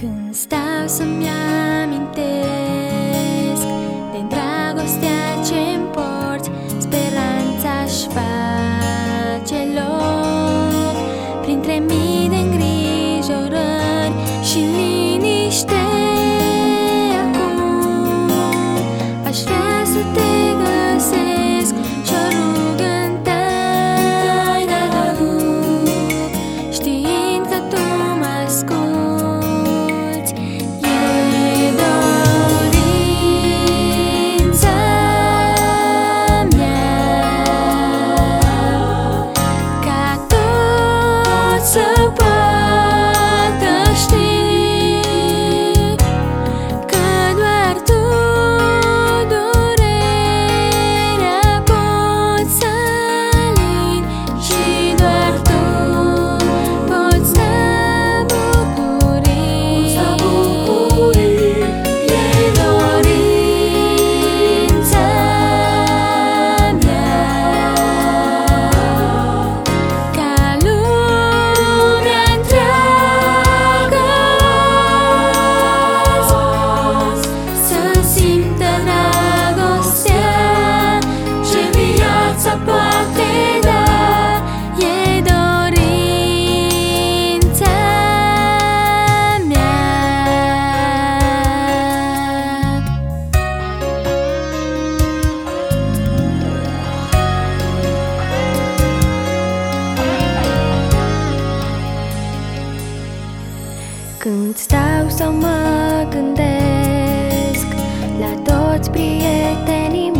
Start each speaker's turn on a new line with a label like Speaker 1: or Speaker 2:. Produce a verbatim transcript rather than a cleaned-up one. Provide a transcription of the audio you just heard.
Speaker 1: Când stau să-mi amintesc de dragostea ce-mi porți, speranța-și face loc printre mii de îngrijorări și liniște. Acum aș vrea să te găsesc și o rugă în taina aduc, știind că tu mă asculți. Să poată ști că doar tu durerea poți să alini și doar tu poți da bucurii. E dorința mea ca lumea să simtă dragostea ce viața poate da. E dorința mea. Când stau să mă gândesc la toți prietenii